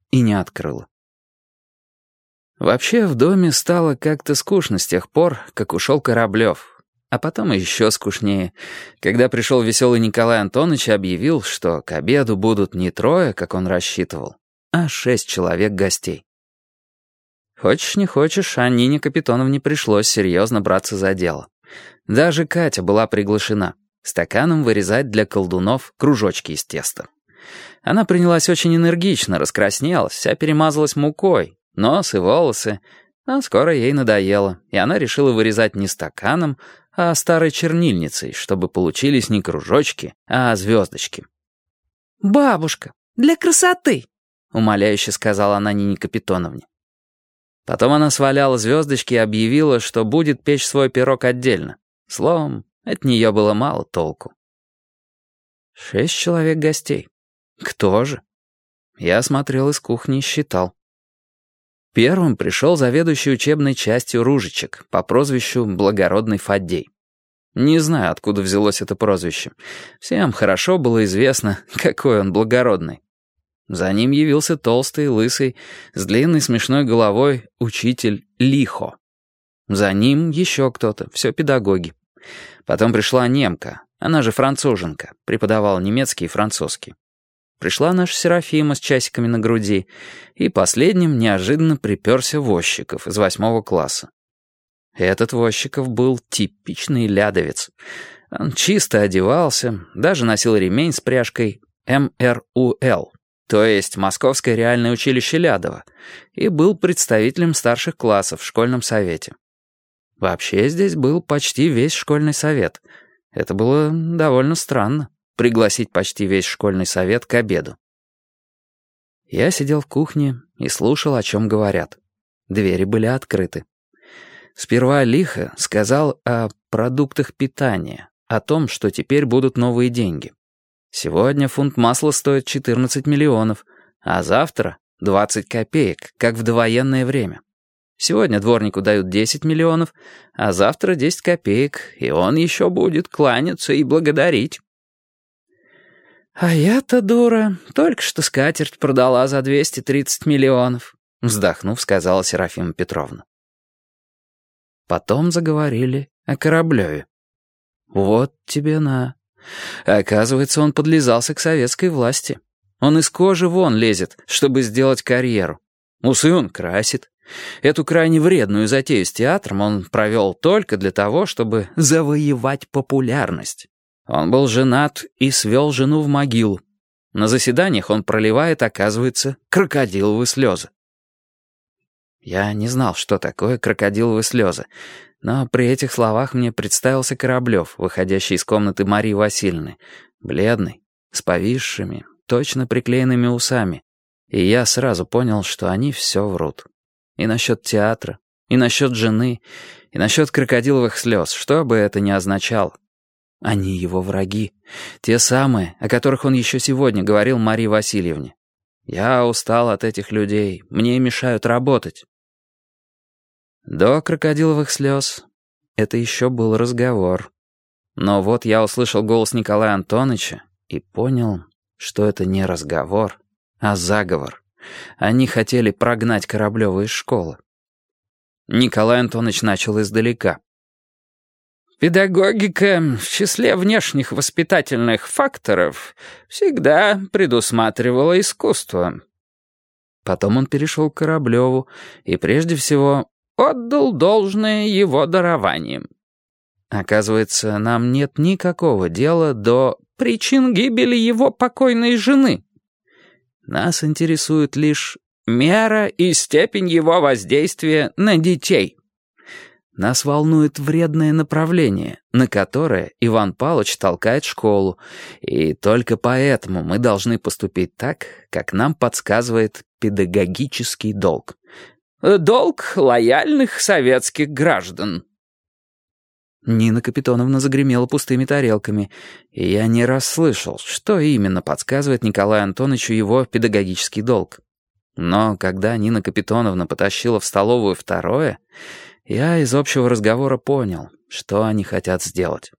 и не открыла. Вообще в доме стало как-то скучно с тех пор, как ушел Кораблев. А потом еще скучнее, когда пришел веселый Николай Антонович и объявил, что к обеду будут не 3, как он рассчитывал, а 6 человек гостей. Хочешь не хочешь, а Нине Капитоновне пришлось серьезно браться за дело. Даже Катя была приглашена. Стаканом вырезать для колдунов кружочки из теста. Она принялась очень энергично, раскраснелась, вся перемазалась мукой, нос и волосы, а скоро ей надоело, и она решила вырезать не стаканом, а старой чернильницей, чтобы получились не кружочки, а звездочки. «Бабушка, для красоты!» — умоляюще сказала она Нине Капитоновне. Потом она сваляла звездочки и объявила, что будет печь свой пирог отдельно. Словом, от нее было мало толку. 6 человек гостей. Кто же? Я смотрел из кухни и считал. Первым пришел заведующий учебной частью Ружичек по прозвищу Благородный Фаддей. Не знаю, откуда взялось это прозвище. Всем хорошо было известно, какой он благородный. За ним явился толстый, лысый, с длинной смешной головой учитель Лихо. За ним еще кто-то, все педагоги. Потом пришла немка, она же француженка, преподавала немецкий и французский. Пришла наша Серафима с часиками на груди, и последним неожиданно приперся Возчиков из 8 класса. Этот Возчиков был типичный лядовец. Он чисто одевался, даже носил ремень с пряжкой МРУЛ, то есть Московское реальное училище Лядова, и был представителем старших классов в школьном совете. Вообще здесь был почти весь школьный совет. Это было довольно странно. Пригласить почти весь школьный совет к обеду. Я сидел в кухне и слушал, о чем говорят. Двери были открыты. Сперва Лихо сказал о продуктах питания, о том, что теперь будут новые деньги. Сегодня фунт масла стоит 14 миллионов, а завтра 20 копеек, как в довоенное время. Сегодня дворнику дают 10 миллионов, а завтра 10 копеек, и он еще будет кланяться и благодарить. «А я-то, дура, только что скатерть продала за 230 миллионов», вздохнув, сказала Серафима Петровна. Потом заговорили о Кораблеве. Вот тебе на. Оказывается, он подлизался к советской власти. Он из кожи вон лезет, чтобы сделать карьеру. Усы он красит. Эту крайне вредную затею с театром он провел только для того, чтобы завоевать популярность. Он был женат и свел жену в могилу. На заседаниях он проливает, оказывается, крокодиловые слезы. Я не знал, что такое крокодиловые слезы, но при этих словах мне представился Кораблев, выходящий из комнаты Марии Васильевны, бледный, с повисшими, точно приклеенными усами, и я сразу понял, что они все врут. И насчет театра, и насчет жены, и насчет крокодиловых слез, что бы это ни означало. Они его враги, те самые, о которых он еще сегодня говорил Марии Васильевне. Я устал от этих людей, мне мешают работать. До крокодиловых слез это еще был разговор. Но вот я услышал голос Николая Антоновича и понял, что это не разговор, а заговор. Они хотели прогнать Кораблева из школы. Николай Антонович начал издалека. Педагогика в числе внешних воспитательных факторов всегда предусматривала искусство. Потом он перешел к Кораблеву и прежде всего отдал должное его дарованиям. Оказывается, нам нет никакого дела до причин гибели его покойной жены. Нас интересует лишь мера и степень его воздействия на детей. Нас волнует вредное направление, на которое Иван Павлович толкает школу, и только поэтому мы должны поступить так, как нам подсказывает педагогический долг. Долг лояльных советских граждан. Нина Капитоновна загремела пустыми тарелками, и я не расслышал, что именно подсказывает Николаю Антоновичу его педагогический долг. Но когда Нина Капитоновна потащила в столовую второе, я из общего разговора понял, что они хотят сделать.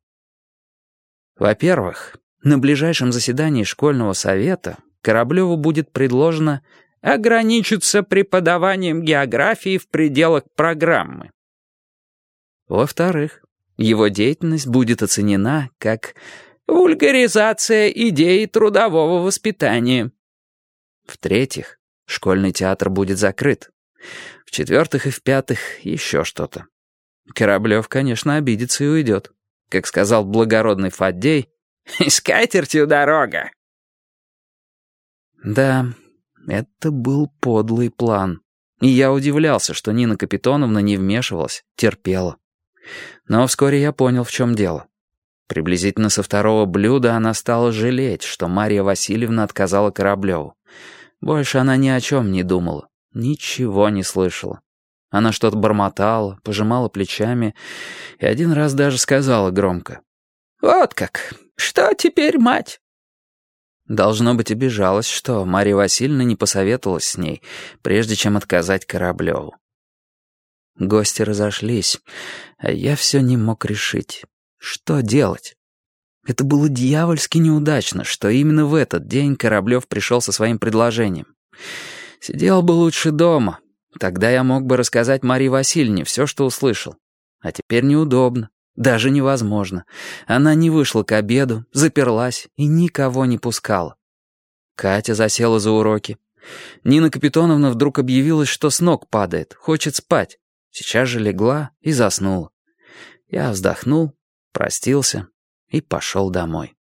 Во-первых, на ближайшем заседании школьного совета Кораблеву будет предложено ограничится преподаванием географии в пределах программы. Во-вторых, его деятельность будет оценена как вульгаризация идеи трудового воспитания. В-третьих, школьный театр будет закрыт. В-четвертых и в-пятых, еще что-то. Кораблев, конечно, обидится и уйдет. Как сказал благородный Фаддей, «С катертью дорога». Да, это был подлый план. И я удивлялся, что Нина Капитоновна не вмешивалась, терпела. Но вскоре я понял, в чем дело. Приблизительно со второго блюда она стала жалеть, что Марья Васильевна отказала Кораблеву. Больше она ни о чем не думала, ничего не слышала. Она что-то бормотала, пожимала плечами и один раз даже сказала громко: «Вот как! Что теперь, мать?» Должно быть, обижалась, что Марья Васильевна не посоветовалась с ней, прежде чем отказать Кораблеву. Гости разошлись, а я все не мог решить, что делать. Это было дьявольски неудачно, что именно в этот день Кораблев пришел со своим предложением. Сидел бы лучше дома, тогда я мог бы рассказать Марье Васильевне все, что услышал. А теперь неудобно, даже невозможно. Она не вышла к обеду, заперлась и никого не пускала. Катя засела за уроки. Нина Капитоновна вдруг объявилась, что с ног падает, хочет спать. Сейчас же легла и заснула. Я вздохнул, простился и пошел домой.